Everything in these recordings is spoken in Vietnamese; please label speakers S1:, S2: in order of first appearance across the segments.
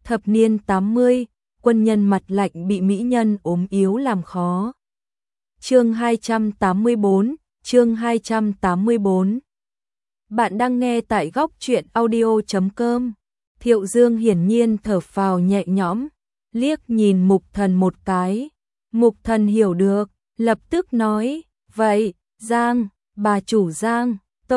S1: Thập niên 80, quân nhân mặt lạnh bị mỹ nhân ốm yếu làm khó. Chương 284, chương 284. Bạn đang nghe tại góc truyện audio.com. Thiệu Dương hiển nhiên thở phào nhẹ nhõm, liếc nhìn Mục Thần một cái. Mục Thần hiểu được, lập tức nói, vậy, Giang, bà chủ Giang,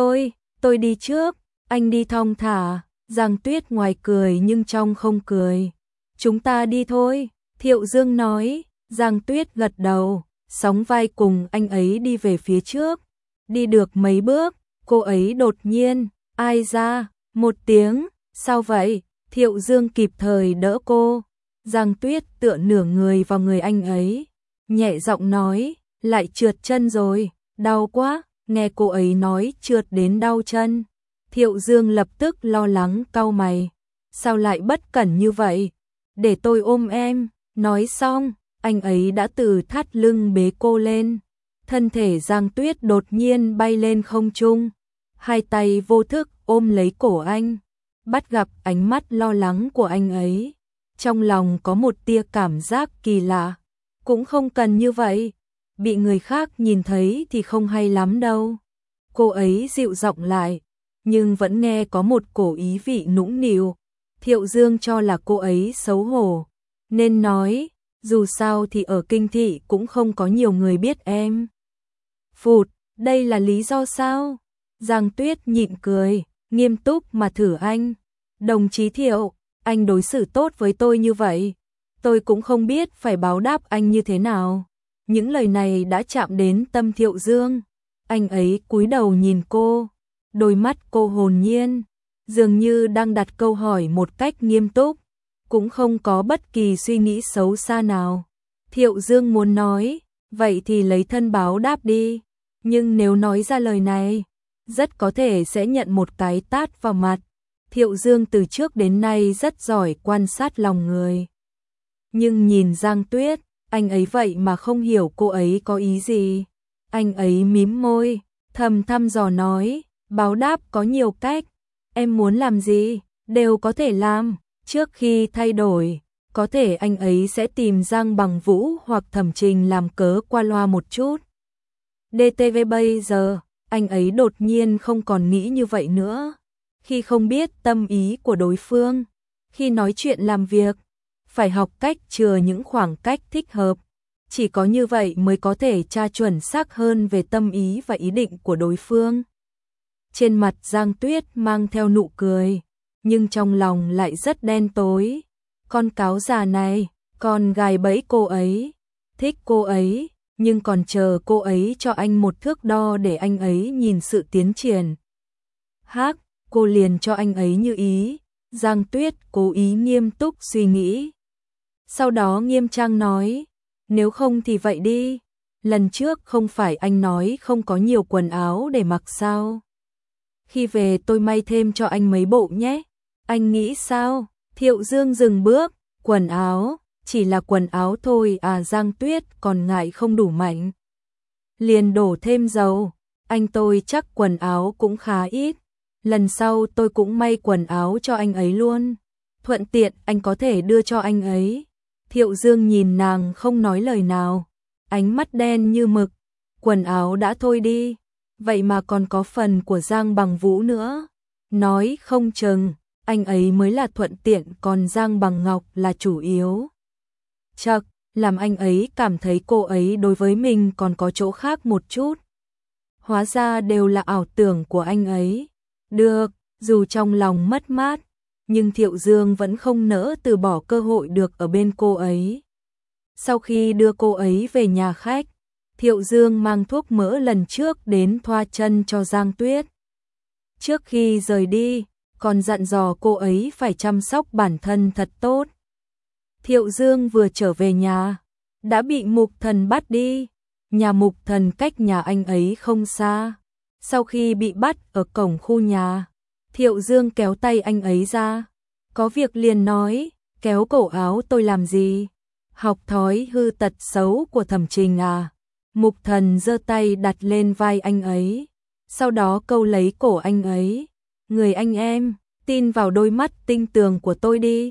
S1: tôi đi trước, anh đi thong thả. Giang Tuyết ngoài cười nhưng trong không cười. Chúng ta đi thôi, Thiệu Dương nói. Giang Tuyết gật đầu, sóng vai cùng anh ấy đi về phía trước. Đi được mấy bước, cô ấy đột nhiên, ai ra, một tiếng, sao vậy? Thiệu Dương kịp thời đỡ cô. Giang Tuyết tựa nửa người vào người anh ấy, nhẹ giọng nói, lại trượt chân rồi, đau quá. Nghe cô ấy nói trượt đến đau chân, Thiệu Dương lập tức lo lắng cau mày. Sao lại bất cẩn như vậy? Để tôi ôm em. Nói xong, anh ấy đã từ thắt lưng bế cô lên. Thân thể Giang Tuyết đột nhiên bay lên không trung. Hai tay vô thức ôm lấy cổ anh. Bắt gặp ánh mắt lo lắng của anh ấy. Trong lòng có một tia cảm giác kỳ lạ. Cũng không cần như vậy. Bị người khác nhìn thấy thì không hay lắm đâu. Cô ấy dịu giọng lại, nhưng vẫn nghe có một cổ ý vị nũng nịu. Thiệu Dương cho là cô ấy xấu hổ, nên nói, dù sao thì ở kinh thị cũng không có nhiều người biết em. Phụt, đây là lý do sao? Giang Tuyết nhịn cười, nghiêm túc mà thử anh. Đồng chí Thiệu, anh đối xử tốt với tôi như vậy, tôi cũng không biết phải báo đáp anh như thế nào. Những lời này đã chạm đến tâm Thiệu Dương. Anh ấy cúi đầu nhìn cô, đôi mắt cô hồn nhiên, dường như đang đặt câu hỏi một cách nghiêm túc, cũng không có bất kỳ suy nghĩ xấu xa nào. Thiệu Dương muốn nói, vậy thì lấy thân báo đáp đi, nhưng nếu nói ra lời này, rất có thể sẽ nhận một cái tát vào mặt. Thiệu Dương từ trước đến nay rất giỏi quan sát lòng người. Nhưng nhìn Giang Tuyết, anh ấy vậy mà không hiểu cô ấy có ý gì. Anh ấy mím môi, thăm dò nói, báo đáp có nhiều cách, em muốn làm gì, đều có thể làm. Trước khi thay đổi, có thể anh ấy sẽ tìm Giang Bằng Vũ hoặc Thẩm Trình làm cớ qua loa một chút. DTV bây giờ, anh ấy đột nhiên không còn nghĩ như vậy nữa. Khi không biết tâm ý của đối phương, khi nói chuyện làm việc, phải học cách chừa những khoảng cách thích hợp. Chỉ có như vậy mới có thể tra chuẩn xác hơn về tâm ý và ý định của đối phương. Trên mặt Giang Tuyết mang theo nụ cười, nhưng trong lòng lại rất đen tối. Con cáo già này, còn gài bẫy cô ấy, thích cô ấy, nhưng còn chờ cô ấy cho anh một thước đo để anh ấy nhìn sự tiến triển. Cô liền cho anh ấy như ý. Giang Tuyết cố ý nghiêm túc suy nghĩ. Sau đó nghiêm trang nói, nếu không thì vậy đi, lần trước không phải anh nói không có nhiều quần áo để mặc sao? Khi về tôi may thêm cho anh mấy bộ nhé. Anh nghĩ sao? Thiệu Dương dừng bước, quần áo, chỉ là quần áo thôi à? Giang Tuyết còn ngại không đủ mạnh, liền đổ thêm dầu, anh tôi chắc quần áo cũng khá ít, lần sau tôi cũng may quần áo cho anh ấy luôn, thuận tiện anh có thể đưa cho anh ấy. Thiệu Dương nhìn nàng không nói lời nào, ánh mắt đen như mực. Quần áo đã thôi đi, vậy mà còn có phần của Giang Bằng Vũ nữa. Nói không chừng, anh ấy mới là thuận tiện còn Giang Bằng Ngọc là chủ yếu. Chậc, làm anh ấy cảm thấy cô ấy đối với mình còn có chỗ khác một chút. Hóa ra đều là ảo tưởng của anh ấy. Được, dù trong lòng mất mát, nhưng Thiệu Dương vẫn không nỡ từ bỏ cơ hội được ở bên cô ấy. Sau khi đưa cô ấy về nhà khách, Thiệu Dương mang thuốc mỡ lần trước đến thoa chân cho Giang Tuyết. Trước khi rời đi, còn dặn dò cô ấy phải chăm sóc bản thân thật tốt. Thiệu Dương vừa trở về nhà, đã bị Mục Thần bắt đi. Nhà Mục Thần cách nhà anh ấy không xa. Sau khi bị bắt ở cổng khu nhà, Thiệu Dương kéo tay anh ấy ra. Có việc liền nói, kéo cổ áo tôi làm gì? Học thói hư tật xấu của Thẩm Trình à? Mục Thần giơ tay đặt lên vai anh ấy, sau đó câu lấy cổ anh ấy. Người anh em, tin vào đôi mắt tinh tường của tôi đi.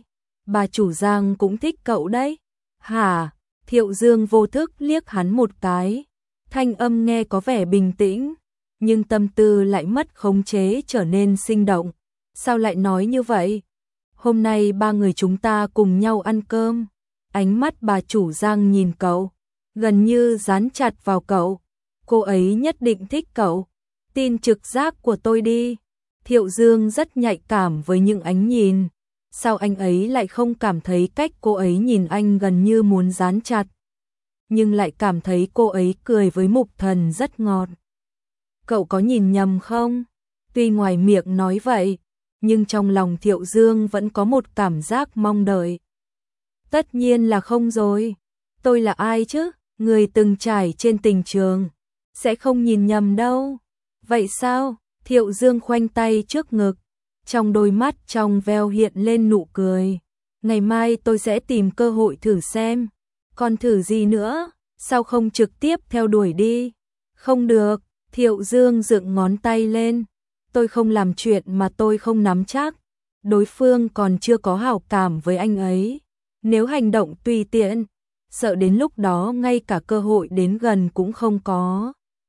S1: bà chủ Giang cũng thích cậu đấy. Hả? Thiệu Dương vô thức liếc hắn một cái. Thanh âm nghe có vẻ bình tĩnh, nhưng tâm tư lại mất khống chế trở nên sinh động. Sao lại nói như vậy? Hôm nay ba người chúng ta cùng nhau ăn cơm. Ánh mắt bà chủ Giang nhìn cậu, gần như dán chặt vào cậu. Cô ấy nhất định thích cậu. Tin trực giác của tôi đi. Thiệu Dương rất nhạy cảm với những ánh nhìn. Sao anh ấy lại không cảm thấy cách cô ấy nhìn anh gần như muốn dán chặt, nhưng lại cảm thấy cô ấy cười với Mục Thần rất ngọt. Cậu có nhìn nhầm không? Tuy ngoài miệng nói vậy, nhưng trong lòng Thiệu Dương vẫn có một cảm giác mong đợi. Tất nhiên là không rồi. Tôi là ai chứ? Người từng trải trên tình trường. Sẽ không nhìn nhầm đâu. Vậy sao? Thiệu Dương khoanh tay trước ngực. Trong đôi mắt trong veo hiện lên nụ cười. Ngày mai tôi sẽ tìm cơ hội thử xem. Còn thử gì nữa? Sao không trực tiếp theo đuổi đi? Không được. Thiệu Dương dựng ngón tay lên. Tôi không làm chuyện mà tôi không nắm chắc. Đối phương còn chưa có hảo cảm với anh ấy. Nếu hành động tùy tiện, sợ đến lúc đó ngay cả cơ hội đến gần cũng không có.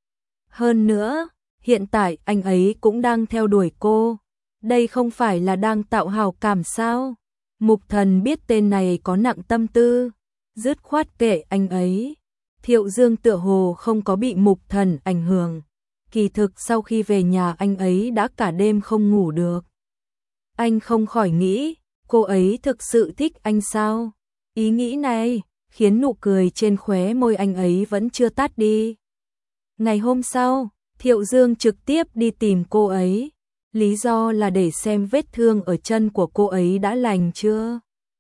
S1: Hơn nữa, hiện tại anh ấy cũng đang theo đuổi cô. Đây không phải là đang tạo hảo cảm sao? Mục Thần biết tên này có nặng tâm tư, dứt khoát kệ anh ấy. Thiệu Dương tựa hồ không có bị Mục Thần ảnh hưởng. Kỳ thực sau khi về nhà anh ấy đã cả đêm không ngủ được. Anh không khỏi nghĩ, cô ấy thực sự thích anh sao? Ý nghĩ này khiến nụ cười trên khóe môi anh ấy vẫn chưa tắt đi. Ngày hôm sau, Thiệu Dương trực tiếp đi tìm cô ấy. Lý do là để xem vết thương ở chân của cô ấy đã lành chưa.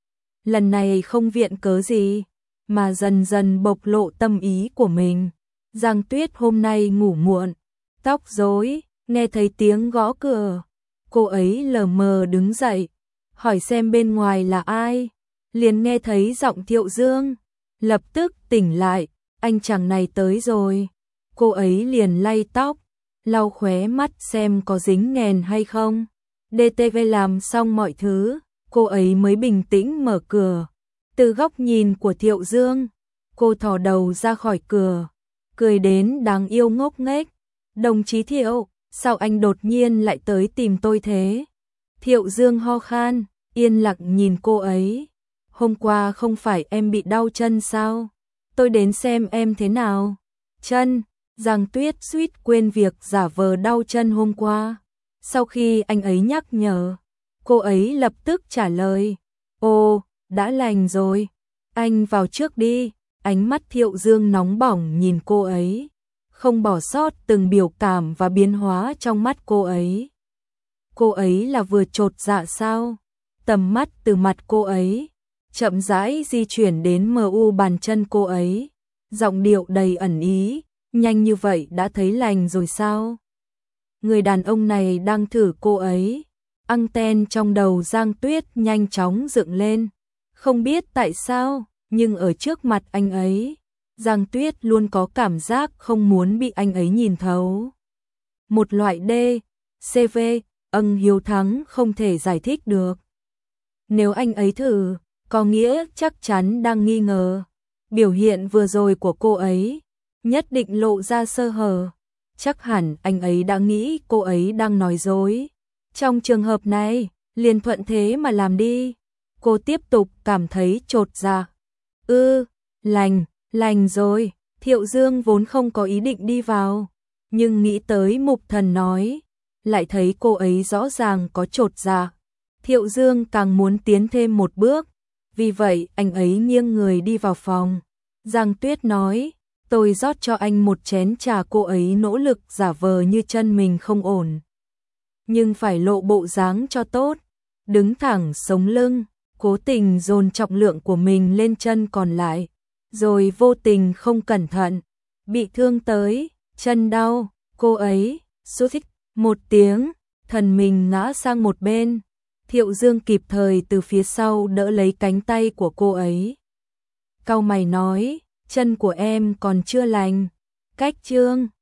S1: Lần này không viện cớ gì, mà dần dần bộc lộ tâm ý của mình. Giang Tuyết hôm nay ngủ muộn, tóc rối, nghe thấy tiếng gõ cửa. Cô ấy lờ mờ đứng dậy, hỏi xem bên ngoài là ai. Liền nghe thấy giọng Thiệu Dương, lập tức tỉnh lại, anh chàng này tới rồi. Cô ấy liền lay tóc, lau khóe mắt xem có dính nghèn hay không. DTV làm xong mọi thứ, cô ấy mới bình tĩnh mở cửa. Từ góc nhìn của Thiệu Dương, cô thò đầu ra khỏi cửa, cười đến đáng yêu ngốc nghếch. Đồng chí Thiệu, sao anh đột nhiên lại tới tìm tôi thế? Thiệu Dương ho khan, yên lặng nhìn cô ấy. Hôm qua không phải em bị đau chân sao? Tôi đến xem em thế nào. Chân, Giang Tuyết suýt quên việc giả vờ đau chân hôm qua. Sau khi anh ấy nhắc nhở, cô ấy lập tức trả lời. Ồ, đã lành rồi. Anh vào trước đi. Ánh mắt Thiệu Dương nóng bỏng nhìn cô ấy, không bỏ sót từng biểu cảm và biến hóa trong mắt cô ấy. Cô ấy là vừa chột dạ sao? Tầm mắt từ mặt cô ấy chậm rãi di chuyển đến mu bàn chân cô ấy, giọng điệu đầy ẩn ý. Nhanh như vậy đã thấy lành rồi sao? Người đàn ông này đang thử cô ấy. Anten trong đầu Giang Tuyết nhanh chóng dựng lên. Không biết tại sao, nhưng ở trước mặt anh ấy, Giang Tuyết luôn có cảm giác không muốn bị anh ấy nhìn thấu. Một loại CV, hiếu thắng không thể giải thích được. Nếu anh ấy thử, có nghĩa chắc chắn đang nghi ngờ. Biểu hiện vừa rồi của cô ấy nhất định lộ ra sơ hở. Chắc hẳn anh ấy đã nghĩ cô ấy đang nói dối. Trong trường hợp này, liền thuận thế mà làm đi. Cô tiếp tục cảm thấy chột dạ. Lành rồi. Thiệu Dương vốn không có ý định đi vào, nhưng nghĩ tới Mục Thần nói, lại thấy cô ấy rõ ràng có chột dạ. Thiệu Dương càng muốn tiến thêm một bước, vì vậy anh ấy nghiêng người đi vào phòng. Giang Tuyết nói, tôi rót cho anh một chén trà. Cô ấy nỗ lực giả vờ như chân mình không ổn, nhưng phải lộ bộ dáng cho tốt, đứng thẳng sống lưng, cố tình dồn trọng lượng của mình lên chân còn lại, rồi vô tình không cẩn thận, bị thương tới, chân đau. Cô ấy sút thích một tiếng, thần mình ngã sang một bên. Thiệu Dương kịp thời từ phía sau đỡ lấy cánh tay của cô ấy. Cau mày nói, chân của em còn chưa lành. Cách Trương